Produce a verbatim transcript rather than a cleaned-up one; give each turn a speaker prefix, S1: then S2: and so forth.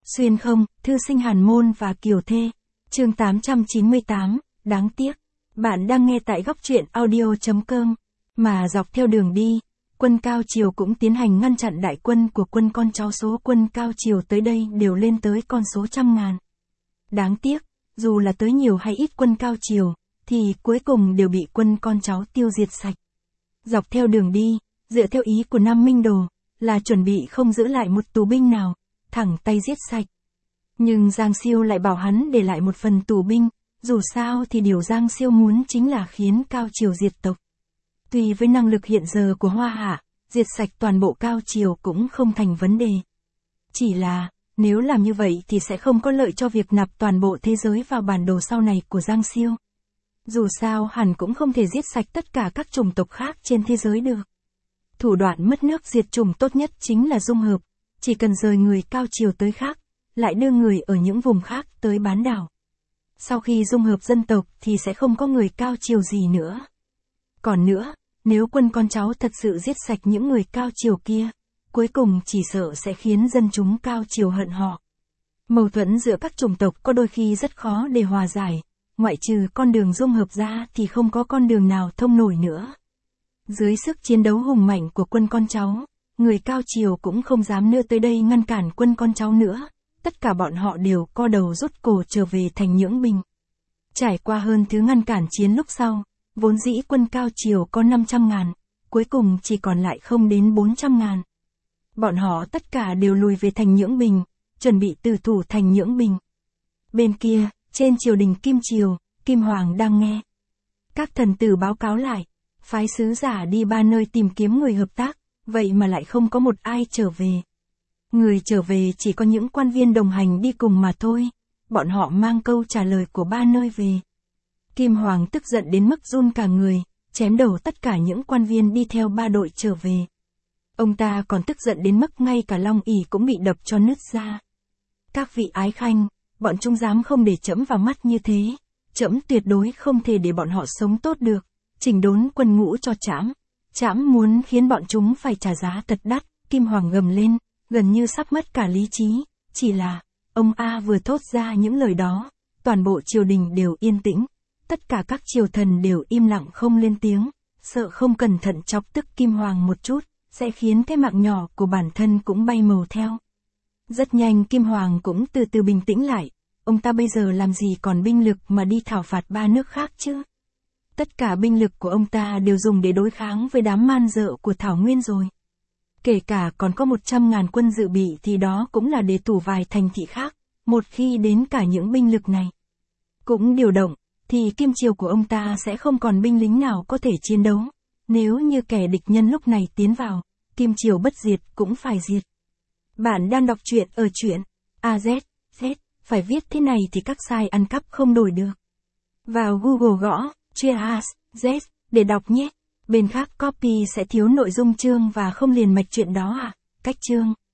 S1: Xuyên không, thư sinh Hàn Môn và Kiều Thê. Chương tám trăm chín mươi tám, đáng tiếc. Bạn đang nghe tại góc truyện audio chấm com. Mà dọc theo đường đi, quân Cao Triều cũng tiến hành ngăn chặn đại quân của quân con cháu. Số quân Cao Triều tới đây đều lên tới con số trăm ngàn. Đáng tiếc, dù là tới nhiều hay ít quân Cao Triều, thì cuối cùng đều bị quân con cháu tiêu diệt sạch. Dọc theo đường đi, dựa theo ý của Nam Minh Đồ, là chuẩn bị không giữ lại một tù binh nào, thẳng tay giết sạch. Nhưng Giang Siêu lại bảo hắn để lại một phần tù binh, dù sao thì điều Giang Siêu muốn chính là khiến Cao Triều diệt tộc. Tuy với năng lực hiện giờ của Hoa Hạ, diệt sạch toàn bộ Cao Triều cũng không thành vấn đề. Chỉ là, nếu làm như vậy thì sẽ không có lợi cho việc nạp toàn bộ thế giới vào bản đồ sau này của Giang Siêu. Dù sao hẳn cũng không thể giết sạch tất cả các chủng tộc khác trên thế giới được. Thủ đoạn mất nước diệt chủng tốt nhất chính là dung hợp, chỉ cần rời người Cao Triều tới khác, lại đưa người ở những vùng khác tới bán đảo. Sau khi dung hợp dân tộc thì sẽ không có người Cao Triều gì nữa. Còn nữa, nếu quân con cháu thật sự giết sạch những người Cao Triều kia, cuối cùng chỉ sợ sẽ khiến dân chúng Cao Triều hận họ. Mâu thuẫn giữa các chủng tộc có đôi khi rất khó để hòa giải, ngoại trừ con đường dung hợp ra thì không có con đường nào thông nổi nữa. Dưới sức chiến đấu hùng mạnh của quân con cháu, người Cao Triều cũng không dám nữa tới đây ngăn cản quân con cháu nữa, tất cả bọn họ đều co đầu rút cổ trở về thành Nhưỡng Bình. Trải qua hơn thứ ngăn cản chiến lúc sau, vốn dĩ quân Cao Triều có năm trăm ngàn, cuối cùng chỉ còn lại không đến bốn trăm ngàn. Bọn họ tất cả đều lùi về thành Nhưỡng Bình, chuẩn bị từ thủ thành Nhưỡng Bình. Bên kia, trên triều đình Kim Triều, Kim Hoàng đang nghe. Các thần tử báo cáo lại, phái sứ giả đi ba nơi tìm kiếm người hợp tác, vậy mà lại không có một ai trở về. Người trở về chỉ có những quan viên đồng hành đi cùng mà thôi, bọn họ mang câu trả lời của ba nơi về. Kim Hoàng tức giận đến mức run cả người, chém đầu tất cả những quan viên đi theo ba đội trở về. Ông ta còn tức giận đến mức ngay cả long ỷ cũng bị đập cho nứt ra. Các vị ái khanh, bọn chúng dám không để trẫm vào mắt như thế, trẫm tuyệt đối không thể để bọn họ sống tốt được, chỉnh đốn quân ngũ cho trẫm, trẫm muốn khiến bọn chúng phải trả giá thật đắt. Kim Hoàng gầm lên, gần như sắp mất cả lý trí, chỉ là, ông A vừa thốt ra những lời đó, toàn bộ triều đình đều yên tĩnh, tất cả các triều thần đều im lặng không lên tiếng, sợ không cẩn thận chọc tức Kim Hoàng một chút, sẽ khiến cái mạng nhỏ của bản thân cũng bay màu theo. Rất nhanh Kim Hoàng cũng từ từ bình tĩnh lại, ông ta bây giờ làm gì còn binh lực mà đi thảo phạt ba nước khác chứ? Tất cả binh lực của ông ta đều dùng để đối kháng với đám man dợ của Thảo Nguyên rồi. Kể cả còn có một trăm ngàn quân dự bị thì đó cũng là để thủ vài thành thị khác, một khi đến cả những binh lực này cũng điều động, thì Kim Triều của ông ta sẽ không còn binh lính nào có thể chiến đấu. Nếu như kẻ địch nhân lúc này tiến vào, Kim Triều bất diệt cũng phải diệt. Bạn đang đọc truyện ở truyện a zét, Z, phải viết thế này thì các site ăn cắp không đổi được. Vào Google gõ Cheers, Z, để đọc nhé. Bên khác copy sẽ thiếu nội dung chương và không liền mạch chuyện đó à? Cách chương